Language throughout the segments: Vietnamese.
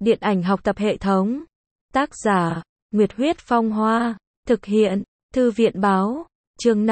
Điện ảnh học tập hệ thống. Tác giả, Nguyệt Huyết Phong Hoa. Thực hiện, Thư viện Báo. Chương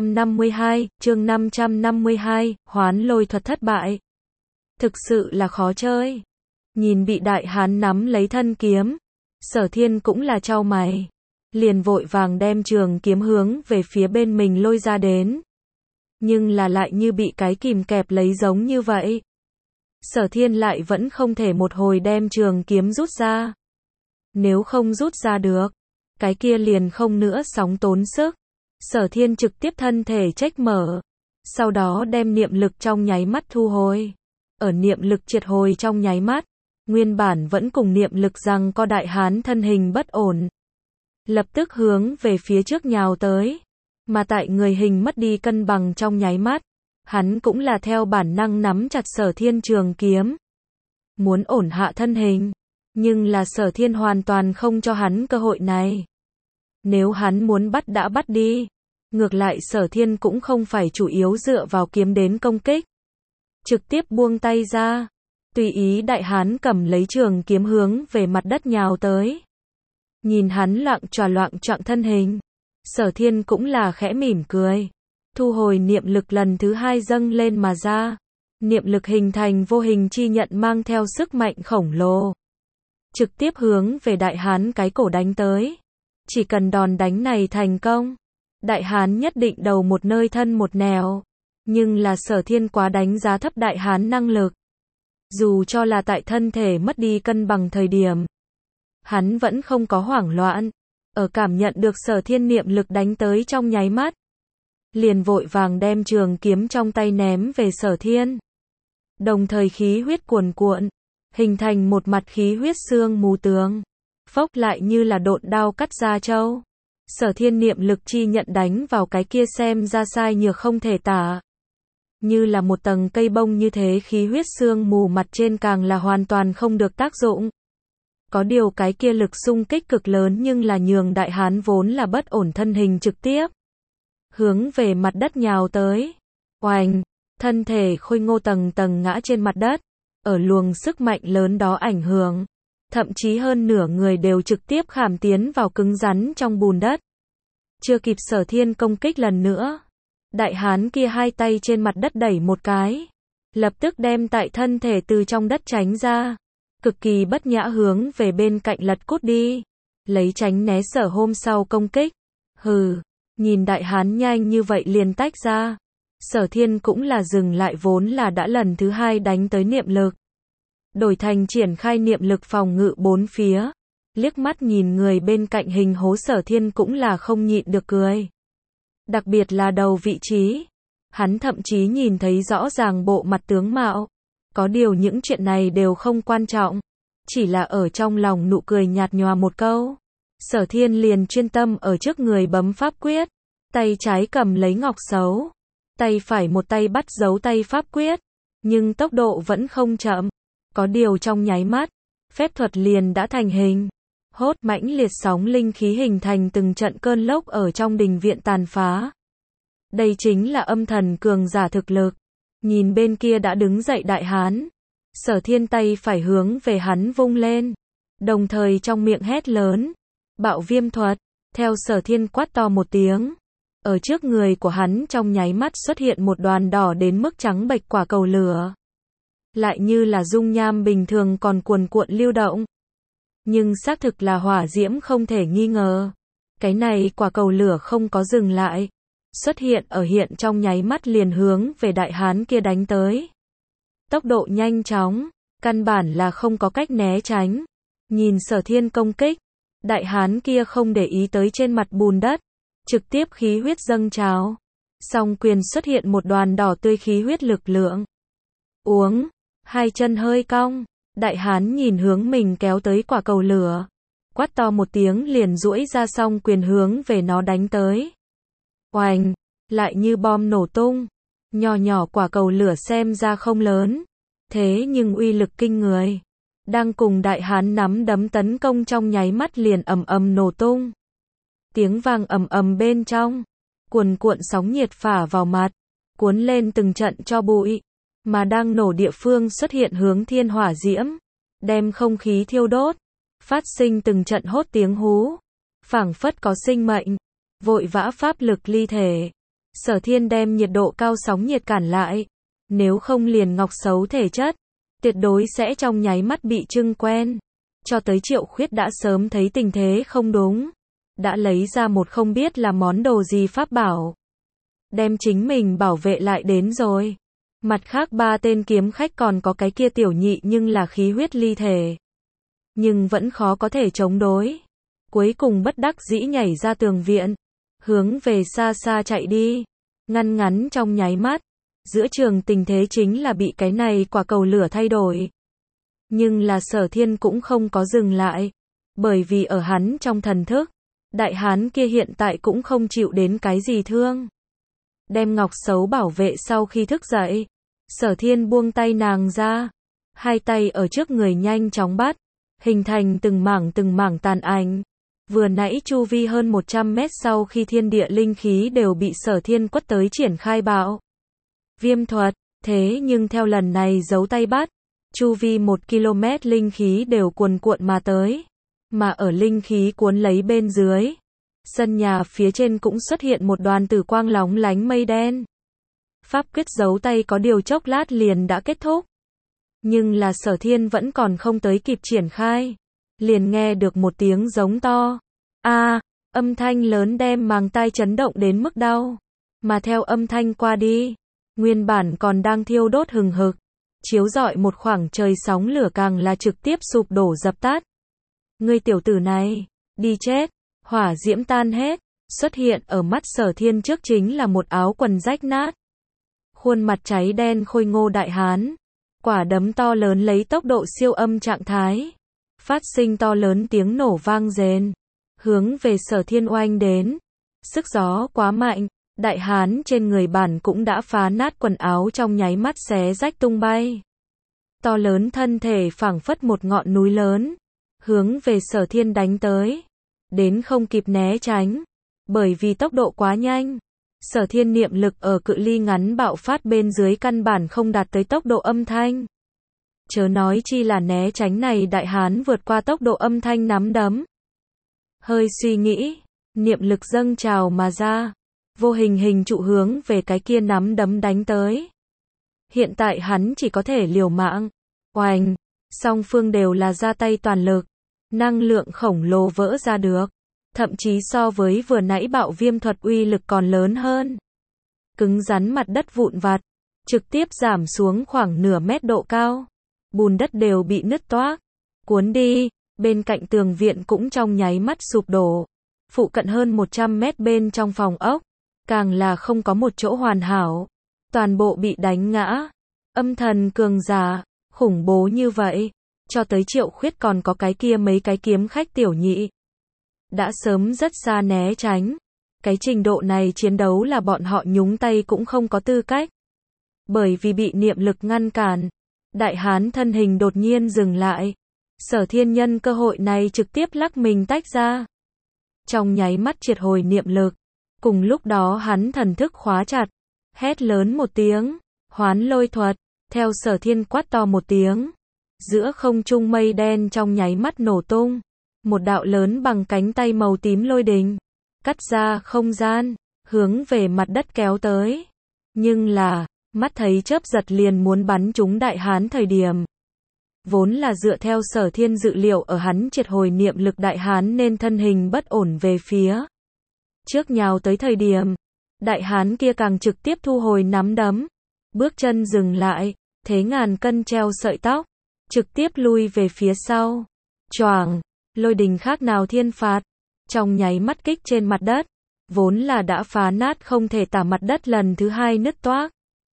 552, Hoán lôi thuật thất bại. Thực sự là khó chơi. Nhìn bị đại hán nắm lấy thân kiếm, Sở Thiên cũng là chau mày. Liền vội vàng đem trường kiếm hướng về phía bên mình lôi ra đến. Nhưng là lại như bị cái kìm kẹp lấy giống như vậy. Sở Thiên lại vẫn không thể một hồi đem trường kiếm rút ra. Nếu không rút ra được, cái kia liền không nữa sóng tốn sức. Sở Thiên trực tiếp thân thể chếch mở. Sau đó đem niệm lực trong nháy mắt thu hồi. Ở niệm lực triệt hồi trong nháy mắt, nguyên bản vẫn cùng niệm lực rằng có đại hán thân hình bất ổn. Lập tức hướng về phía trước nhào tới. Mà tại người hình mất đi cân bằng trong nháy mắt, hắn cũng là theo bản năng nắm chặt Sở Thiên trường kiếm. Muốn ổn hạ thân hình. Nhưng là Sở Thiên hoàn toàn không cho hắn cơ hội này. Nếu hắn muốn bắt đã bắt đi. Ngược lại Sở Thiên cũng không phải chủ yếu dựa vào kiếm đến công kích. Trực tiếp buông tay ra. Tùy ý đại hán cầm lấy trường kiếm hướng về mặt đất nhào tới. Nhìn hắn loạng choạng thân hình. Sở Thiên cũng là khẽ mỉm cười. Thu hồi niệm lực lần thứ hai dâng lên mà ra. Niệm lực hình thành vô hình chi nhận mang theo sức mạnh khổng lồ. Trực tiếp hướng về đại hán cái cổ đánh tới. Chỉ cần đòn đánh này thành công, đại hán nhất định đầu một nơi thân một nẻo. Nhưng là Sở Thiên quá đánh giá thấp đại hán năng lực. Dù cho là tại thân thể mất đi cân bằng thời điểm, hắn vẫn không có hoảng loạn. Ở cảm nhận được Sở Thiên niệm lực đánh tới trong nháy mắt, liền vội vàng đem trường kiếm trong tay ném về Sở Thiên. Đồng thời khí huyết cuồn cuộn, hình thành một mặt khí huyết xương mù tướng. Phốc lại như là độn đao cắt da trâu. Sở Thiên niệm lực chi nhận đánh vào cái kia xem ra sai nhược không thể tả. Như là một tầng cây bông như thế, khí huyết xương mù mặt trên càng là hoàn toàn không được tác dụng. Có điều cái kia lực xung kích cực lớn nhưng là nhường đại hán vốn là bất ổn thân hình trực tiếp hướng về mặt đất nhào tới. Oành, thân thể khôi ngô tầng tầng ngã trên mặt đất. Ở luồng sức mạnh lớn đó ảnh hưởng, thậm chí hơn nửa người đều trực tiếp khảm tiến vào cứng rắn trong bùn đất. Chưa kịp Sở Thiên công kích lần nữa, đại hán kia hai tay trên mặt đất đẩy một cái, lập tức đem tại thân thể từ trong đất tránh ra, cực kỳ bất nhã hướng về bên cạnh lật cút đi, lấy tránh né Sở hôm sau công kích. Hừ, nhìn đại hán nhanh như vậy liền tách ra. Sở Thiên cũng là dừng lại vốn là đã lần thứ hai đánh tới niệm lực. Đổi thành triển khai niệm lực phòng ngự bốn phía. Liếc mắt nhìn người bên cạnh hình hố, Sở Thiên cũng là không nhịn được cười. Đặc biệt là đầu vị trí. Hắn thậm chí nhìn thấy rõ ràng bộ mặt tướng mạo. Có điều những chuyện này đều không quan trọng. Chỉ là ở trong lòng nụ cười nhạt nhòa một câu. Sở Thiên liền chuyên tâm ở trước người bấm pháp quyết. Tay trái cầm lấy ngọc sấu. Tay phải một tay bắt dấu tay pháp quyết. Nhưng tốc độ vẫn không chậm. Có điều trong nháy mắt, phép thuật liền đã thành hình. Hốt mãnh liệt sóng linh khí hình thành từng trận cơn lốc ở trong đình viện tàn phá. Đây chính là âm thần cường giả thực lực. Nhìn bên kia đã đứng dậy đại hán, Sở Thiên tay phải hướng về hắn vung lên. Đồng thời trong miệng hét lớn. Bạo viêm thuật. Theo Sở Thiên quát to một tiếng. Ở trước người của hắn trong nháy mắt xuất hiện một đoàn đỏ đến mức trắng bệch quả cầu lửa. Lại như là dung nham bình thường còn cuồn cuộn lưu động. Nhưng xác thực là hỏa diễm không thể nghi ngờ. Cái này quả cầu lửa không có dừng lại. Xuất hiện ở hiện trong nháy mắt liền hướng về đại hán kia đánh tới. Tốc độ nhanh chóng, căn bản là không có cách né tránh. Nhìn Sở Thiên công kích, đại hán kia không để ý tới trên mặt bùn đất. Trực tiếp khí huyết dâng trào. Song quyền xuất hiện một đoàn đỏ tươi khí huyết lực lượng. Uống. Hai chân hơi cong, đại hán nhìn hướng mình kéo tới quả cầu lửa. Quát to một tiếng liền duỗi ra song quyền hướng về nó đánh tới. Oành, lại như bom nổ tung. Nhỏ nhỏ quả cầu lửa xem ra không lớn. Thế nhưng uy lực kinh người. Đang cùng đại hán nắm đấm tấn công trong nháy mắt liền ầm ầm nổ tung. Tiếng vang ầm ầm bên trong. Cuồn cuộn sóng nhiệt phả vào mặt. Cuốn lên từng trận tro bụi. Mà đang nổ địa phương xuất hiện hướng thiên hỏa diễm. đem không khí thiêu đốt, phát sinh từng trận hốt tiếng hú, phảng phất có sinh mệnh, vội vã pháp lực ly thể. Sở Thiên đem nhiệt độ cao sóng nhiệt cản lại, nếu không liền Ngọc xấu thể chất, tuyệt đối sẽ trong nháy mắt bị trưng quen. Cho tới Triệu Khuyết đã sớm thấy tình thế không đúng, đã lấy ra một không biết là món đồ gì pháp bảo, đem chính mình bảo vệ lại đến rồi. Mặt khác ba tên kiếm khách còn có cái kia tiểu nhị nhưng là khí huyết ly thể, nhưng vẫn khó có thể chống đối. Cuối cùng bất đắc dĩ nhảy ra tường viện, hướng về xa xa chạy đi. Ngăn ngắn trong nháy mắt, giữa trường tình thế chính là bị cái này quả cầu lửa thay đổi. Nhưng là Sở Thiên cũng không có dừng lại, bởi vì ở hắn trong thần thức, đại hán kia hiện tại cũng không chịu đến cái gì thương. Đem Ngọc xấu bảo vệ sau khi thức dậy, Sở Thiên buông tay nàng ra, hai tay ở trước người nhanh chóng bắt, hình thành từng mảng tàn ảnh. Vừa nãy chu vi hơn 100 mét sau khi thiên địa linh khí đều bị Sở Thiên quất tới triển khai bạo viêm thuật, thế nhưng theo lần này giấu tay bắt, chu vi 1 km linh khí đều cuồn cuộn mà tới, mà ở linh khí cuốn lấy bên dưới, sân nhà phía trên cũng xuất hiện một đoàn tử quang lóng lánh mây đen. Pháp quyết giấu tay có điều chốc lát liền đã kết thúc, nhưng là Sở Thiên vẫn còn không tới kịp triển khai, liền nghe được một tiếng giống to. Âm thanh lớn đem màng tai chấn động đến mức đau, mà theo âm thanh qua đi, nguyên bản còn đang thiêu đốt hừng hực, chiếu rọi một khoảng trời sóng lửa càng là trực tiếp sụp đổ dập tắt. Ngươi tiểu tử này, đi chết. Hỏa diễm tan hết, xuất hiện ở mắt Sở Thiên trước chính là một áo quần rách nát, khuôn mặt cháy đen khôi ngô đại hán, quả đấm to lớn lấy tốc độ siêu âm trạng thái, phát sinh to lớn tiếng nổ vang rền, hướng về Sở Thiên oanh đến. Sức gió quá mạnh, đại hán trên người bản cũng đã phá nát quần áo trong nháy mắt xé rách tung bay. To lớn thân thể phảng phất một ngọn núi lớn, hướng về Sở Thiên đánh tới, đến không kịp né tránh, bởi vì tốc độ quá nhanh. Sở Thiên niệm lực ở cự ly ngắn bạo phát bên dưới căn bản không đạt tới tốc độ âm thanh. Chớ nói chi là né tránh này đại hán vượt qua tốc độ âm thanh nắm đấm. Hơi suy nghĩ, niệm lực dâng trào mà ra, vô hình hình trụ hướng về cái kia nắm đấm đánh tới. Hiện tại hắn chỉ có thể liều mạng. Oành, song phương đều là ra tay toàn lực, năng lượng khổng lồ vỡ ra được, thậm chí so với vừa nãy bạo viêm thuật uy lực còn lớn hơn. Cứng rắn mặt đất vụn vặt, trực tiếp giảm xuống khoảng nửa mét độ cao, bùn đất đều bị nứt toác, cuốn đi, bên cạnh tường viện cũng trong nháy mắt sụp đổ. Phụ cận hơn 100 mét bên trong phòng ốc, càng là không có một chỗ hoàn hảo, toàn bộ bị đánh ngã. Âm thần cường giả, khủng bố như vậy, cho tới Triệu Khuyết còn có cái kia mấy cái kiếm khách tiểu nhị, đã sớm rất xa né tránh. Cái trình độ này chiến đấu là bọn họ nhúng tay cũng không có tư cách. Bởi vì bị niệm lực ngăn cản, đại hán thân hình đột nhiên dừng lại. Sở Thiên nhân cơ hội này trực tiếp lắc mình tách ra, trong nháy mắt triệt hồi niệm lực. Cùng lúc đó hắn thần thức khóa chặt, hét lớn một tiếng, hoán lôi thuật. Theo Sở Thiên quát to một tiếng, giữa không trung mây đen trong nháy mắt nổ tung, một đạo lớn bằng cánh tay màu tím lôi đình, cắt ra không gian, hướng về mặt đất kéo tới. Nhưng là, mắt thấy chớp giật liền muốn bắn trúng đại hán thời điểm. Vốn là dựa theo Sở Thiên dự liệu ở hắn triệt hồi niệm lực đại hán nên thân hình bất ổn về phía trước nhào tới thời điểm, đại hán kia càng trực tiếp thu hồi nắm đấm, bước chân dừng lại, thế ngàn cân treo sợi tóc, trực tiếp lui về phía sau. Choàng, lôi đình khác nào thiên phạt, trong nháy mắt kích trên mặt đất, vốn là đã phá nát không thể tả mặt đất lần thứ hai nứt toác.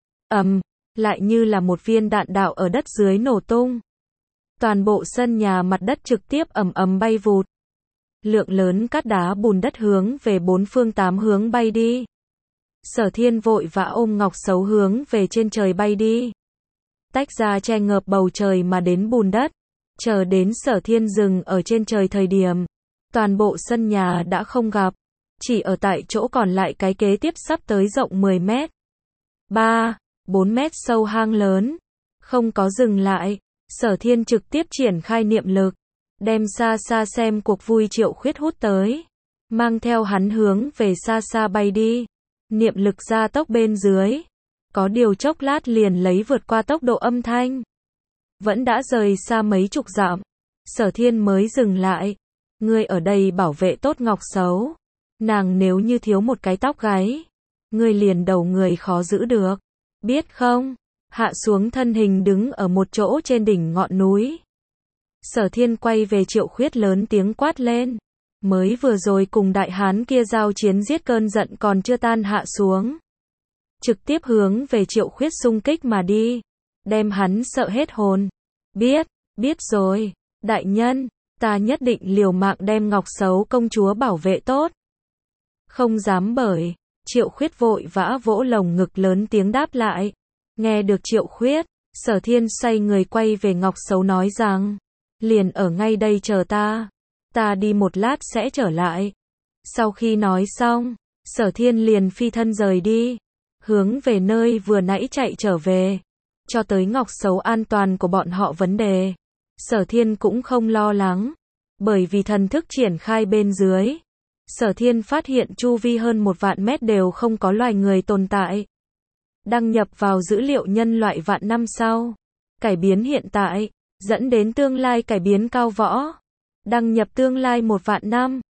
Lại như là một viên đạn đạo ở đất dưới nổ tung. Toàn bộ sân nhà mặt đất trực tiếp bay vụt. Lượng lớn cát đá bùn đất hướng về bốn phương tám hướng bay đi. Sở Thiên vội vã ôm Ngọc xấu hướng về trên trời bay đi, tách ra che ngợp bầu trời mà đến bùn đất. Chờ đến Sở Thiên dừng ở trên trời thời điểm, toàn bộ sân nhà đã không gặp, chỉ ở tại chỗ còn lại cái kế tiếp sắp tới rộng 10 mét, 4 mét sâu hang lớn, không có dừng lại, Sở Thiên trực tiếp triển khai niệm lực, đem xa xa xem cuộc vui Triệu Khuyết hút tới, mang theo hắn hướng về xa xa bay đi. Niệm lực gia tốc bên dưới, có điều chốc lát liền lấy vượt qua tốc độ âm thanh. Vẫn đã rời xa mấy chục dặm, Sở Thiên mới dừng lại. Ngươi ở đây bảo vệ tốt Ngọc Sấu. Nàng nếu như thiếu một cái tóc gáy, ngươi liền đầu người khó giữ được. Biết không? Hạ xuống thân hình đứng ở một chỗ trên đỉnh ngọn núi. Sở Thiên quay về Triệu Khuyết lớn tiếng quát lên. Mới vừa rồi cùng đại hán kia giao chiến giết cơn giận còn chưa tan hạ xuống. Trực tiếp hướng về Triệu Khuyết xung kích mà đi. Đem hắn sợ hết hồn. Biết rồi, đại nhân, ta nhất định liều mạng đem Ngọc Sấu công chúa bảo vệ tốt. Không dám bởi, Triệu Khuyết vội vã vỗ lồng ngực lớn tiếng đáp lại. Nghe được Triệu Khuyết, Sở Thiên xoay người quay về Ngọc Sấu nói rằng, liền ở ngay đây chờ ta đi một lát sẽ trở lại. Sau khi nói xong, Sở Thiên liền phi thân rời đi, hướng về nơi vừa nãy chạy trở về. Cho tới Ngọc Sấu an toàn của bọn họ vấn đề, Sở Thiên cũng không lo lắng, bởi vì thần thức triển khai bên dưới. Sở Thiên phát hiện chu vi hơn 1 vạn mét đều không có loài người tồn tại. Đăng nhập vào dữ liệu nhân loại vạn năm sau. Cải biến hiện tại, dẫn đến tương lai cải biến cao võ. Đăng nhập tương lai 1 vạn năm.